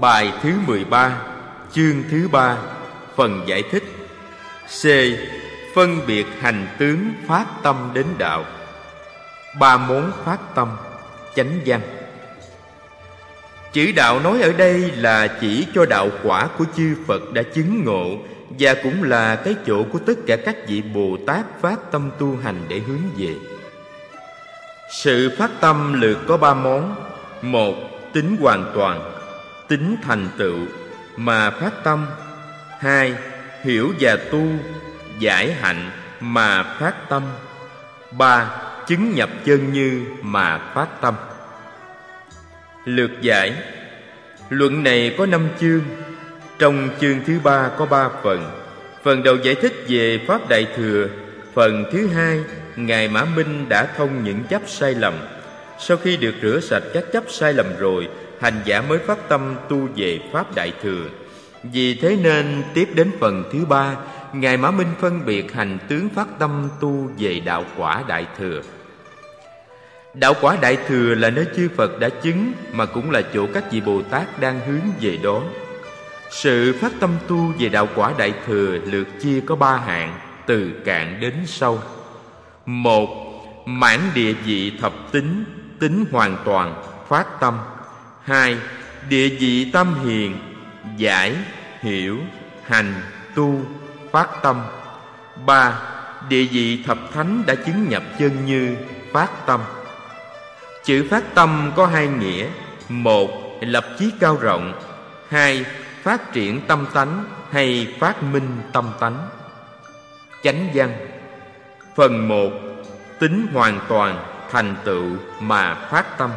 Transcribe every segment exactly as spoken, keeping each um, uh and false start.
Bài thứ mười ba, chương thứ ba, phần giải thích. C. Phân biệt hành tướng phát tâm đến đạo. Ba món phát tâm, chánh văn. Chữ đạo nói ở đây là chỉ cho đạo quả của chư Phật đã chứng ngộ, và cũng là cái chỗ của tất cả các vị Bồ Tát phát tâm tu hành để hướng về. Sự phát tâm lược có ba món. Một, tính hoàn toàn, tính thành tựu mà phát tâm. Hai, hiểu và tu, giải hạnh mà phát tâm. Ba, chứng nhập chân như mà phát tâm. Lược giải. Luận này có năm chương. Trong chương thứ ba có ba phần. Phần đầu giải thích về Pháp Đại Thừa. Phần thứ hai, Ngài Mã Minh đã thông những chấp sai lầm. Sau khi được rửa sạch các chấp sai lầm rồi, hành giả mới phát tâm tu về Pháp Đại Thừa. Vì thế nên tiếp đến phần thứ ba, Ngài Mã Minh phân biệt hành tướng phát tâm tu về đạo quả Đại Thừa. Đạo quả Đại Thừa là nơi chư Phật đã chứng, mà cũng là chỗ các vị Bồ Tát đang hướng về đó. Sự phát tâm tu về đạo quả Đại Thừa lược chia có ba hạng, từ cạn đến sâu. Một, mãn địa vị thập tính, tính hoàn toàn, phát tâm. Hai, địa vị tam hiền, giải, hiểu, hành, tu, phát tâm. Ba, địa vị thập thánh đã chứng nhập chân như, phát tâm. Chữ phát tâm có hai nghĩa. Một, lập chí cao rộng. Hai, phát triển tâm tánh hay phát minh tâm tánh. Chánh văn. Phần một, tính hoàn toàn, thành tựu mà phát tâm.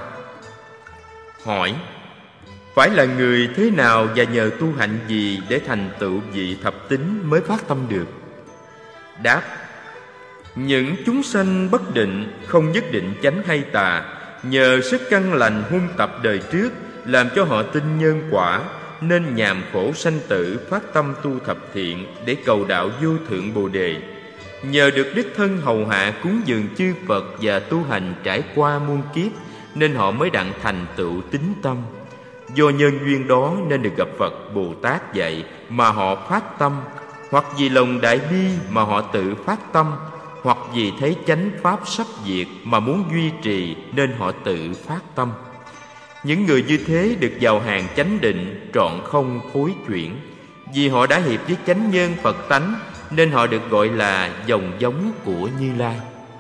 Hỏi: phải là người thế nào và nhờ tu hạnh gì để thành tựu vị thập tính mới phát tâm được? Đáp: những chúng sanh bất định, không nhất định chánh hay tà, nhờ sức căn lành huân tập đời trước, làm cho họ tin nhân quả, nên nhàm khổ sanh tử phát tâm tu thập thiện để cầu đạo vô thượng Bồ Đề. Nhờ được đích thân hầu hạ cúng dường chư Phật và tu hành trải qua muôn kiếp, nên họ mới đặng thành tựu tín tâm. Do nhân duyên đó nên được gặp Phật Bồ Tát dạy mà họ phát tâm, hoặc vì lòng đại bi mà họ tự phát tâm, hoặc vì thấy chánh pháp sắp diệt mà muốn duy trì nên họ tự phát tâm. Những người như thế được vào hàng chánh định, trọn không thối chuyển. Vì họ đã hiệp với chánh nhân Phật tánh nên họ được gọi là dòng giống của Như Lai.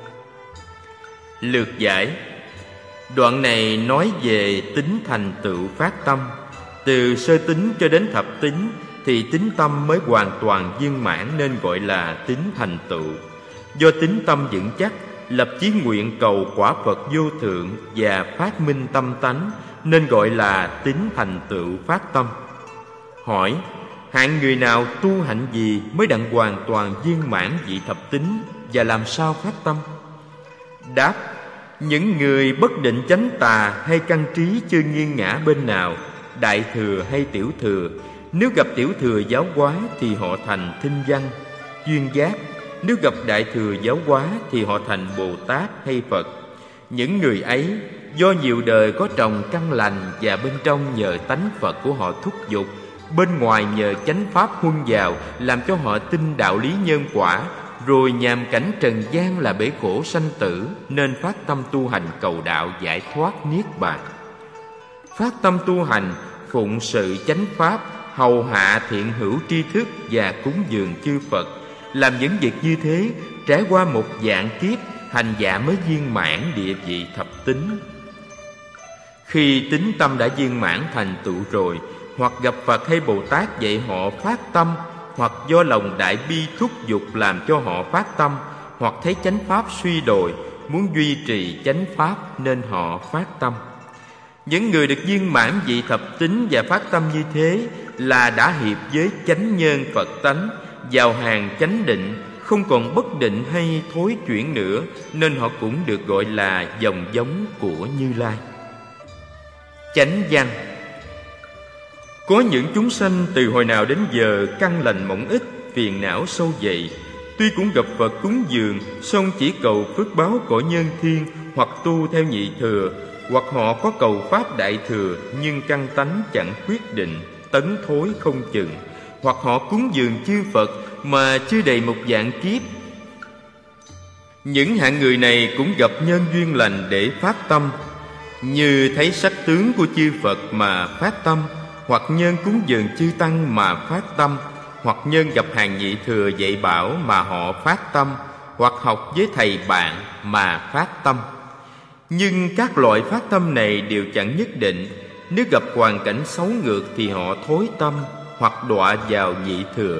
Lược giải. Đoạn này nói về tính thành tựu phát tâm. Từ sơ tính cho đến thập tính thì tính tâm mới hoàn toàn viên mãn nên gọi là tính thành tựu. Do tính tâm vững chắc, lập chí nguyện cầu quả Phật vô thượng và phát minh tâm tánh nên gọi là tính thành tựu phát tâm. Hỏi: hạng người nào tu hạnh gì mới đặng hoàn toàn viên mãn vị thập tính và làm sao phát tâm? Đáp: những người bất định chánh tà hay căn trí chưa nghiêng ngã bên nào, đại thừa hay tiểu thừa. Nếu gặp tiểu thừa giáo hóa thì họ thành thinh văn, duyên giác. Nếu gặp đại thừa giáo hóa thì họ thành Bồ Tát hay Phật. Những người ấy do nhiều đời có trồng căn lành, và bên trong nhờ tánh Phật của họ thúc giục, bên ngoài nhờ chánh pháp huân vào, làm cho họ tin đạo lý nhân quả, rồi nhàm cảnh trần gian là bể khổ sanh tử, nên phát tâm tu hành cầu đạo giải thoát niết bàn. Phát tâm tu hành, phụng sự chánh pháp, hầu hạ thiện hữu tri thức và cúng dường chư Phật. Làm những việc như thế, trải qua một vạn kiếp, hành giả mới viên mãn địa vị thập tính. Khi tính tâm đã viên mãn thành tựu rồi, hoặc gặp Phật hay Bồ Tát dạy họ phát tâm, hoặc do lòng đại bi thúc giục làm cho họ phát tâm, hoặc thấy chánh pháp suy đồi, muốn duy trì chánh pháp nên họ phát tâm. Những người được viên mãn vị thập tính và phát tâm như thế là đã hiệp với chánh nhân Phật tánh, vào hàng chánh định, không còn bất định hay thối chuyển nữa, nên họ cũng được gọi là dòng giống của Như Lai. Chánh văn. Có những chúng sanh từ hồi nào đến giờ căn lành mỏng ít, phiền não sâu dày. Tuy cũng gặp Phật cúng dường, song chỉ cầu phước báo cõi nhân thiên, hoặc tu theo nhị thừa, hoặc họ có cầu pháp đại thừa nhưng căn tánh chẳng quyết định, tấn thối không chừng, hoặc họ cúng dường chư Phật mà chưa đầy một vạn kiếp. Những hạng người này cũng gặp nhân duyên lành để phát tâm, như thấy sắc tướng của chư Phật mà phát tâm, hoặc nhân cúng dường chư Tăng mà phát tâm, hoặc nhân gặp hàng nhị thừa dạy bảo mà họ phát tâm, hoặc học với thầy bạn mà phát tâm. Nhưng các loại phát tâm này đều chẳng nhất định. Nếu gặp hoàn cảnh xấu ngược thì họ thối tâm hoặc đọa vào nhị thừa.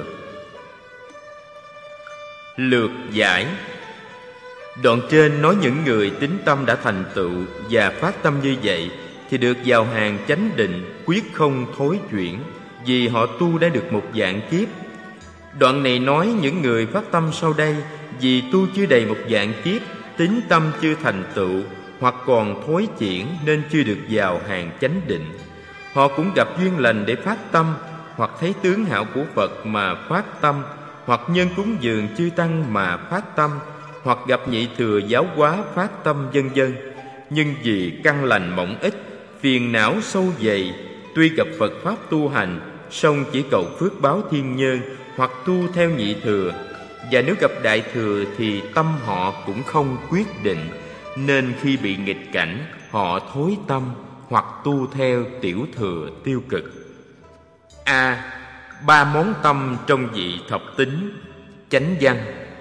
Lược giải. Đoạn trên nói những người tín tâm đã thành tựu và phát tâm như vậy thì được vào hàng chánh định, quyết không thối chuyển, vì họ tu đã được một vạn kiếp. Đoạn này nói những người phát tâm sau đây vì tu chưa đầy một vạn kiếp, tín tâm chưa thành tựu hoặc còn thối chuyển nên chưa được vào hàng chánh định. Họ cũng gặp duyên lành để phát tâm, hoặc thấy tướng hảo của Phật mà phát tâm, hoặc nhân cúng dường chư Tăng mà phát tâm, hoặc gặp nhị thừa giáo hóa phát tâm, vân vân. Nhưng vì căn lành mỏng ít, phiền não sâu dày, tuy gặp Phật pháp tu hành, song chỉ cầu phước báo thiên nhân, hoặc tu theo nhị thừa. Và nếu gặp đại thừa thì tâm họ cũng không quyết định, nên khi bị nghịch cảnh, họ thối tâm hoặc tu theo tiểu thừa tiêu cực. A. Ba món tâm trong vị thập tính. Chánh văn.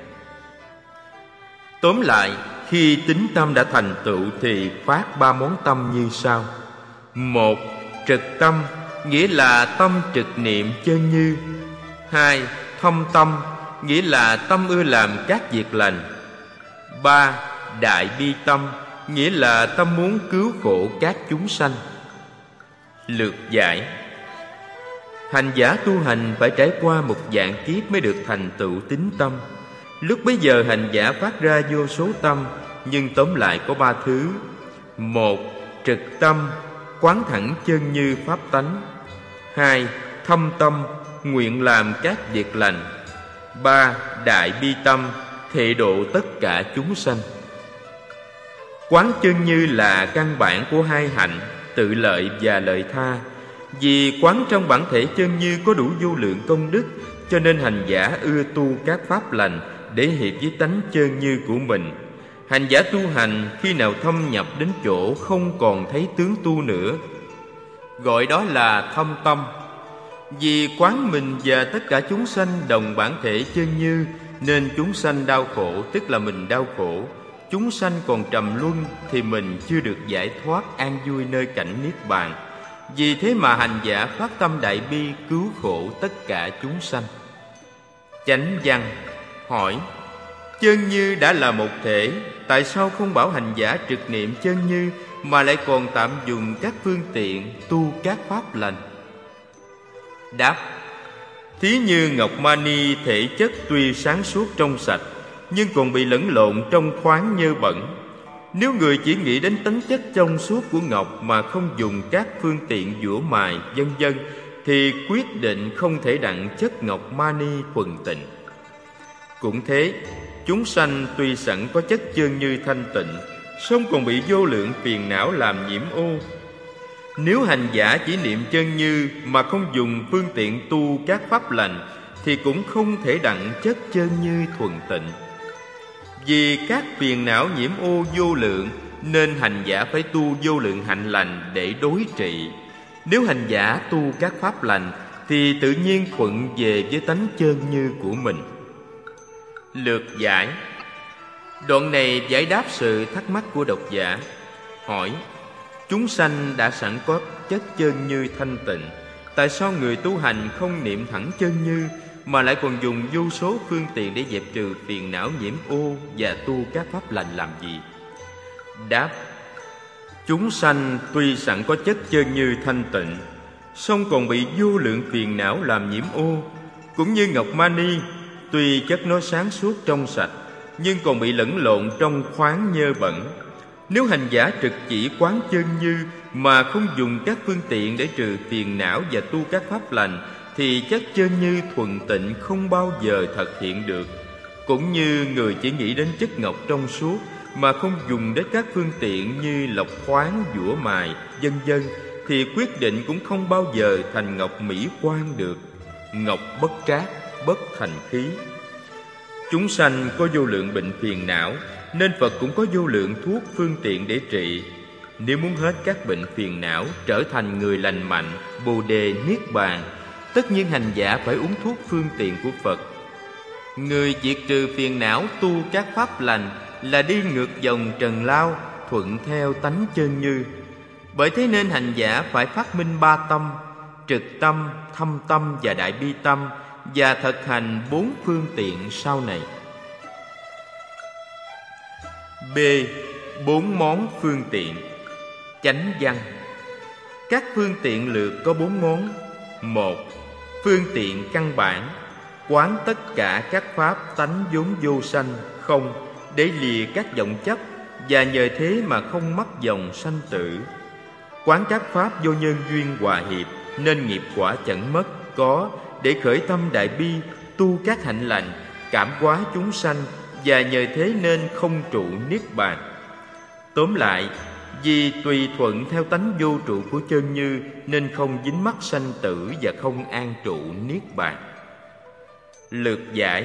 Tóm lại, khi tín tâm đã thành tựu thì phát ba món tâm như sau. Một. Trực tâm, nghĩa là tâm trực niệm chân như. Hai. Thâm tâm, nghĩa là tâm ưa làm các việc lành. Ba. Đại bi tâm, nghĩa là tâm muốn cứu khổ các chúng sanh. Lược giải. Hành giả tu hành phải trải qua một vạn kiếp mới được thành tựu tín tâm. Lúc bấy giờ hành giả phát ra vô số tâm, nhưng tóm lại có ba thứ. Một. Trực tâm, quán thẳng chân như pháp tánh. Hai. Thâm tâm, nguyện làm các việc lành. Ba. Đại bi tâm, thệ độ tất cả chúng sanh. Quán chân như là căn bản của hai hạnh, tự lợi và lợi tha. Vì quán trong bản thể chân như có đủ vô lượng công đức, cho nên hành giả ưa tu các pháp lành để hiệp với tánh chân như của mình. Hành giả tu hành khi nào thâm nhập đến chỗ không còn thấy tướng tu nữa, gọi đó là thâm tâm. Vì quán mình và tất cả chúng sanh đồng bản thể chân như, nên chúng sanh đau khổ tức là mình đau khổ. Chúng sanh còn trầm luân thì mình chưa được giải thoát an vui nơi cảnh niết bàn. Vì thế mà hành giả phát tâm đại bi cứu khổ tất cả chúng sanh. Chánh văn. Hỏi: chân như đã là một thể, tại sao không bảo hành giả trực niệm chân như mà lại còn tạm dùng các phương tiện tu các pháp lành? Đáp: thí như ngọc mani thể chất tuy sáng suốt trong sạch, nhưng còn bị lẫn lộn trong khoáng nhơ bẩn. Nếu người chỉ nghĩ đến tính chất trong suốt của ngọc mà không dùng các phương tiện dũa mài vân vân thì quyết định không thể đặng chất ngọc mani thuần tịnh. Cũng thế, chúng sanh tuy sẵn có chất chân như thanh tịnh, song còn bị vô lượng phiền não làm nhiễm ô. Nếu hành giả chỉ niệm chân như mà không dùng phương tiện tu các pháp lành thì cũng không thể đặng chất chân như thuần tịnh. Vì các phiền não nhiễm ô vô lượng, nên hành giả phải tu vô lượng hạnh lành để đối trị. Nếu hành giả tu các pháp lành thì tự nhiên thuận về với tánh chân như của mình. Lược giải. Đoạn này giải đáp sự thắc mắc của độc giả. Hỏi: chúng sanh đã sẵn có chất chân như thanh tịnh, tại sao người tu hành không niệm thẳng chân như mà lại còn dùng vô số phương tiện để dẹp trừ phiền não nhiễm ô và tu các pháp lành làm gì? Đáp: chúng sanh tuy sẵn có chất chân như thanh tịnh, song còn bị vô lượng phiền não làm nhiễm ô. Cũng như ngọc mani, tuy chất nó sáng suốt trong sạch, nhưng còn bị lẫn lộn trong khoáng nhơ bẩn. Nếu hành giả trực chỉ quán chân như mà không dùng các phương tiện để trừ phiền não và tu các pháp lành thì chất chân như thuần tịnh không bao giờ thực hiện được. Cũng như người chỉ nghĩ đến chất ngọc trong suốt mà không dùng đến các phương tiện như lọc khoáng, dũa mài, vân vân, thì quyết định cũng không bao giờ thành ngọc mỹ quan được. Ngọc bất trác, bất thành khí. Chúng sanh có vô lượng bệnh phiền não, nên Phật cũng có vô lượng thuốc phương tiện để trị. Nếu muốn hết các bệnh phiền não, trở thành người lành mạnh, Bồ đề niết bàn, tất nhiên hành giả phải uống thuốc phương tiện của Phật. Người diệt trừ phiền não tu các pháp lành là đi ngược dòng trần lao, thuận theo tánh chân như. Bởi thế nên hành giả phải phát minh ba tâm: trực tâm, thâm tâm và đại bi tâm, và thực hành bốn phương tiện sau này. B. Bốn món phương tiện. Chánh văn. Các phương tiện lược có bốn món. Một. Phương tiện căn bản, quán tất cả các pháp tánh vốn vô sanh, không, để lìa các vọng chấp, và nhờ thế mà không mắc dòng sanh tử. Quán các pháp vô nhân duyên hòa hiệp, nên nghiệp quả chẳng mất, có, để khởi tâm đại bi, tu các hạnh lành, cảm hóa chúng sanh, và nhờ thế nên không trụ niết bàn. Tóm lại, vì tùy thuận theo tánh vô trụ của chân như, nên không dính mắc sanh tử và không an trụ niết bàn. Lược giải.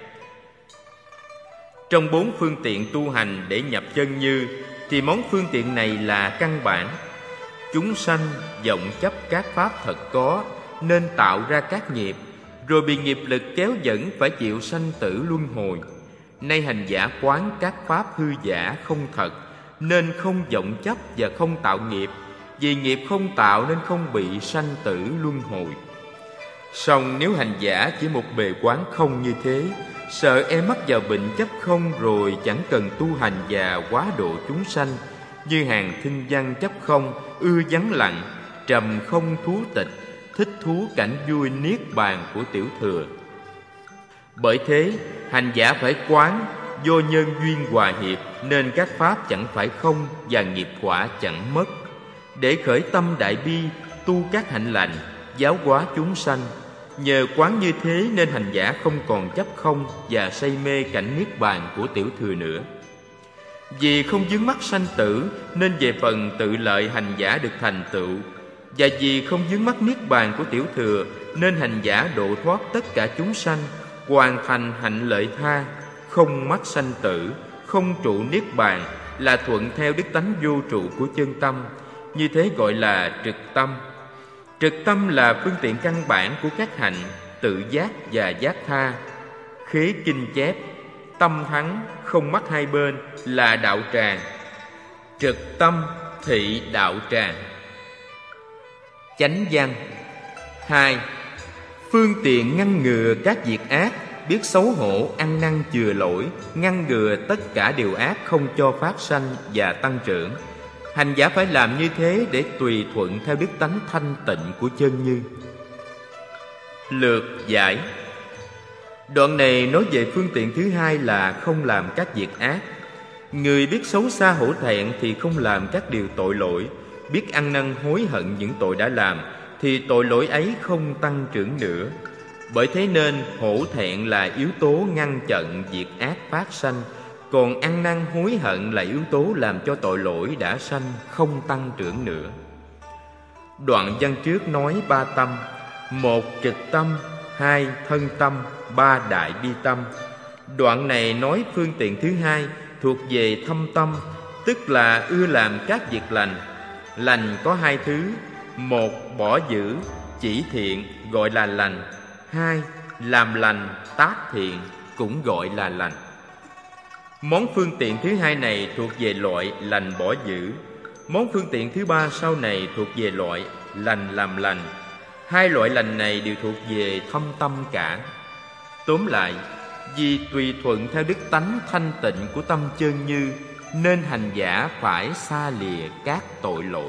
Trong bốn phương tiện tu hành để nhập chân như, thì món phương tiện này là căn bản. Chúng sanh vọng chấp các pháp thật có, nên tạo ra các nghiệp, rồi bị nghiệp lực kéo dẫn phải chịu sanh tử luân hồi. Nay hành giả quán các pháp hư giả không thật, nên không vọng chấp và không tạo nghiệp. Vì nghiệp không tạo nên không bị sanh tử luân hồi. Song nếu hành giả chỉ một bề quán không như thế, sợ e mắc vào bệnh chấp không, rồi chẳng cần tu hành và hóa độ chúng sanh, như hàng thinh văn chấp không, ưa vắng lặng, trầm không thú tịch, thích thú cảnh vui niết bàn của tiểu thừa. Bởi thế, hành giả phải quán vô nhân duyên hòa hiệp, nên các pháp chẳng phải không và nghiệp quả chẳng mất, để khởi tâm đại bi, tu các hạnh lành, giáo hóa chúng sanh. Nhờ quán như thế nên hành giả không còn chấp không và say mê cảnh niết bàn của tiểu thừa nữa. Vì không vướng mắc sanh tử, nên về phần tự lợi hành giả được thành tựu. Và vì không vướng mắc niết bàn của tiểu thừa, nên hành giả độ thoát tất cả chúng sanh, hoàn thành hạnh lợi tha, không mắc sanh tử, không trụ niết bàn, là thuận theo đức tánh vô trụ của chân tâm. Như thế gọi là trực tâm. Trực tâm là phương tiện căn bản của các hạnh tự giác và giác tha. Khế kinh chép: tâm thắng, không mắc hai bên, là đạo tràng. Trực tâm thị đạo tràng. Chánh văn. Hai. Phương tiện ngăn ngừa các việc ác, biết xấu hổ, ăn năn chừa lỗi, ngăn ngừa tất cả điều ác không cho phát sanh và tăng trưởng. Hành giả phải làm như thế để tùy thuận theo đức tánh thanh tịnh của chân như. Lược giải. Đoạn này nói về phương tiện thứ hai là không làm các việc ác. Người biết xấu xa hổ thẹn thì không làm các điều tội lỗi, biết ăn năn hối hận những tội đã làm thì tội lỗi ấy không tăng trưởng nữa. Bởi thế nên hổ thẹn là yếu tố ngăn chặn việc ác phát sanh, còn ăn năn hối hận là yếu tố làm cho tội lỗi đã sanh không tăng trưởng nữa. Đoạn văn trước nói ba tâm: một trực tâm, hai thân tâm, ba đại bi tâm. Đoạn này nói phương tiện thứ hai thuộc về thâm tâm, tức là ưa làm các việc lành. Lành có hai thứ: một bỏ dữ, chỉ thiện, gọi là lành; hai làm lành, tác thiện, cũng gọi là lành. Món phương tiện thứ hai này thuộc về loại lành bỏ dữ. Món phương tiện thứ ba sau này thuộc về loại lành làm lành. Hai loại lành này đều thuộc về thâm tâm cả. Tóm lại, vì tùy thuận theo đức tánh thanh tịnh của tâm chân như, nên hành giả phải xa lìa các tội lỗi.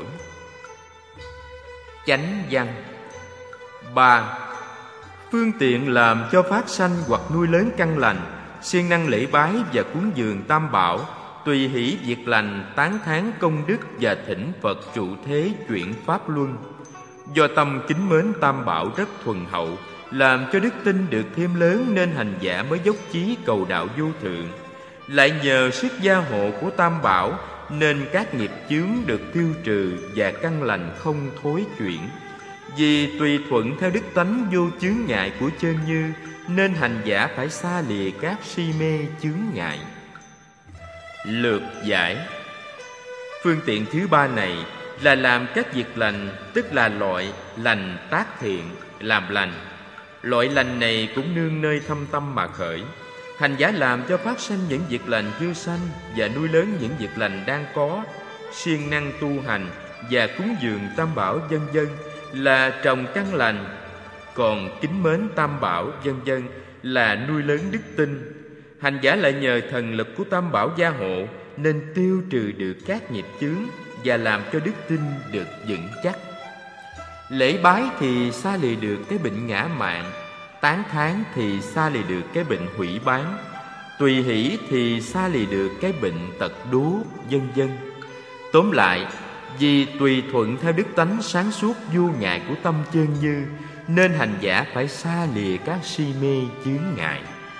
Chánh văn. Ba. Phương tiện làm cho phát sanh hoặc nuôi lớn căn lành, siêng năng lễ bái và cúng dường tam bảo, tùy hỷ việc lành, tán thán công đức và thỉnh Phật trụ thế chuyển pháp luân. Do tâm kính mến tam bảo rất thuần hậu, làm cho đức tin được thêm lớn, nên hành giả mới dốc chí cầu đạo vô thượng. Lại nhờ sức gia hộ của Tam Bảo nên các nghiệp chướng được tiêu trừ và căn lành không thối chuyển. Vì tùy thuận theo đức tánh vô chướng ngại của chân như nên hành giả phải xa lìa các si mê chướng ngại. Lược giải. Phương tiện thứ ba này là làm các việc lành, tức là loại lành tác thiện, làm lành. Loại lành này cũng nương nơi thâm tâm mà khởi. Hành giả làm cho phát sanh những việc lành chưa sanh và nuôi lớn những việc lành đang có, siêng năng tu hành và cúng dường Tam Bảo vân vân là trồng căn lành. Còn kính mến Tam Bảo vân vân là nuôi lớn đức tin. Hành giả lại nhờ thần lực của Tam Bảo gia hộ nên tiêu trừ được các nghiệp chướng và làm cho đức tin được vững chắc. Lễ bái thì xa lìa được cái bệnh ngã mạn, tán thán thì xa lìa được cái bệnh hủy bán, tùy hỷ thì xa lìa được cái bệnh tật đố, vân vân. Tóm lại, vì tùy thuận theo đức tánh sáng suốt vô ngại của tâm chân như nên hành giả phải xa lìa các si mê chướng ngại.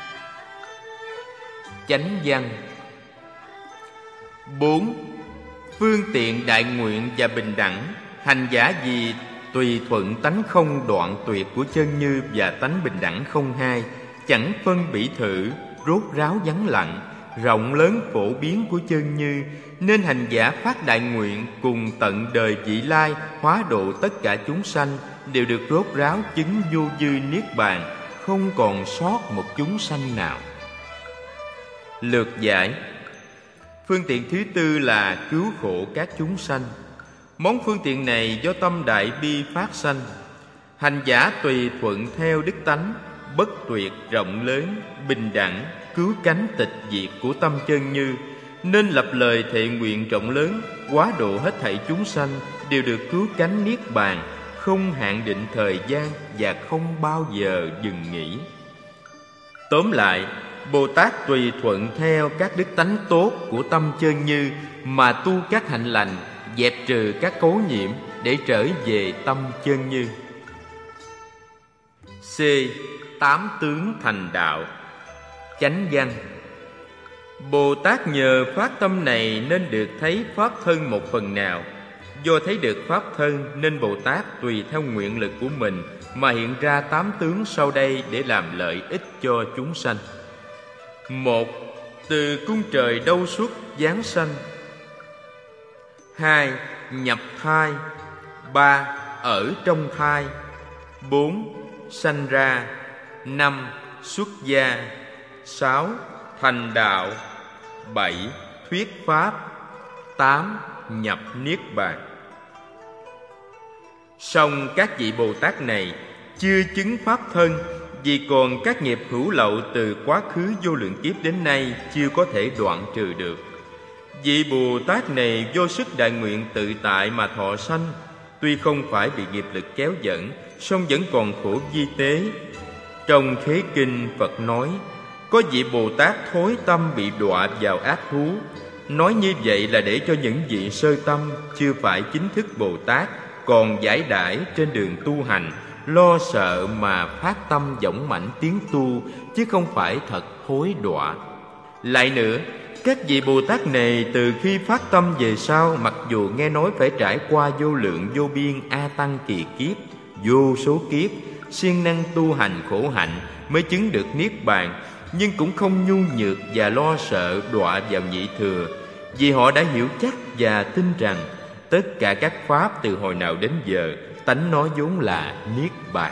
Chánh văn. Bốn. Phương tiện đại nguyện và bình đẳng. Hành giả vì tùy thuận tánh không đoạn tuyệt của chân như và tánh bình đẳng không hai, chẳng phân bỉ thử, rốt ráo vắng lặng, rộng lớn phổ biến của chân như nên hành giả phát đại nguyện cùng tận đời vị lai hóa độ tất cả chúng sanh đều được rốt ráo chứng vô dư niết bàn, không còn sót một chúng sanh nào. Lược giải. Phương tiện thứ tư là cứu khổ các chúng sanh. Món phương tiện này do tâm đại bi phát sanh. Hành giả tùy thuận theo đức tánh bất tuyệt, rộng lớn, bình đẳng, cứu cánh tịch diệt của tâm chân như nên lập lời thệ nguyện rộng lớn, hóa độ hết thảy chúng sanh đều được cứu cánh niết bàn, không hạn định thời gian và không bao giờ dừng nghỉ. Tóm lại, Bồ Tát tùy thuận theo các đức tánh tốt của tâm chân như mà tu các hạnh lành, dẹp trừ các cấu nhiễm để trở về tâm chân như. C. Tám tướng thành đạo. Chánh văn. Bồ Tát nhờ phát tâm này nên được thấy pháp thân một phần nào. Do thấy được pháp thân nên Bồ Tát tùy theo nguyện lực của mình mà hiện ra tám tướng sau đây để làm lợi ích cho chúng sanh. Một. Từ cung trời đâu xuất giáng sanh. Hai. Nhập thai. Ba. Ở trong thai. Bốn. Sanh ra. Năm. Xuất gia. Sáu. Thành đạo. Bảy. Thuyết pháp. Tám. Nhập niết bàn. Song các vị Bồ Tát này chưa chứng pháp thân, vì còn các nghiệp hữu lậu từ quá khứ vô lượng kiếp đến nay chưa có thể đoạn trừ được. Vị Bồ Tát này vô sức đại nguyện tự tại mà thọ sanh, tuy không phải bị nghiệp lực kéo dẫn, song vẫn còn khổ vi tế. Trong Khế Kinh, Phật nói, có vị Bồ Tát thối tâm bị đọa vào ác thú. Nói như vậy là để cho những vị sơ tâm, chưa phải chính thức Bồ Tát, còn giải đãi trên đường tu hành, lo sợ mà phát tâm dũng mãnh tiến tu, chứ không phải thật thối đọa. Lại nữa, các vị Bồ Tát này từ khi phát tâm về sau, mặc dù nghe nói phải trải qua vô lượng vô biên a tăng kỳ kiếp, vô số kiếp, siêng năng tu hành khổ hạnh mới chứng được niết bàn, nhưng cũng không nhu nhược và lo sợ đọa vào nhị thừa, vì họ đã hiểu chắc và tin rằng tất cả các pháp từ hồi nào đến giờ tánh nó vốn là niết bàn.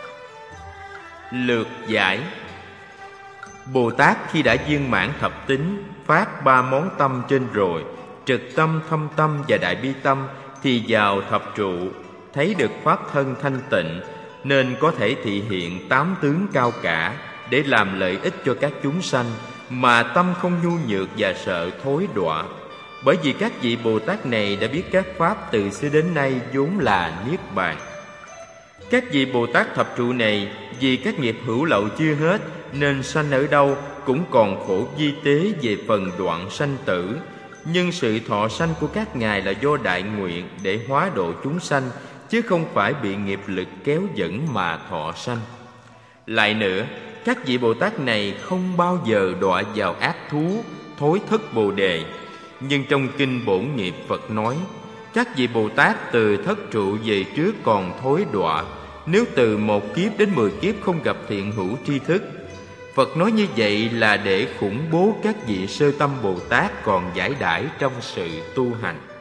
Lược giải. Bồ Tát khi đã viên mãn thập tính, phát ba món tâm trên rồi, trực tâm, thâm tâm và đại bi tâm, thì vào thập trụ thấy được pháp thân thanh tịnh, nên có thể thị hiện tám tướng cao cả để làm lợi ích cho các chúng sanh, mà tâm không nhu nhược và sợ thối đọa. Bởi vì các vị Bồ Tát này đã biết các pháp từ xưa đến nay vốn là niết bàn. Các vị Bồ Tát thập trụ này vì các nghiệp hữu lậu chưa hết, nên sanh ở đâu cũng còn khổ vi tế về phần đoạn sanh tử. Nhưng sự thọ sanh của các ngài là do đại nguyện để hóa độ chúng sanh, chứ không phải bị nghiệp lực kéo dẫn mà thọ sanh. Lại nữa, các vị Bồ Tát này không bao giờ đọa vào ác thú, thối thất Bồ Đề. Nhưng trong kinh Bổn Nghiệp Phật nói, các vị Bồ Tát từ thất trụ về trước còn thối đọa, nếu từ một kiếp đến mười kiếp không gặp thiện hữu tri thức. Phật nói như vậy là để khủng bố các vị sơ tâm Bồ Tát còn giải đãi trong sự tu hành.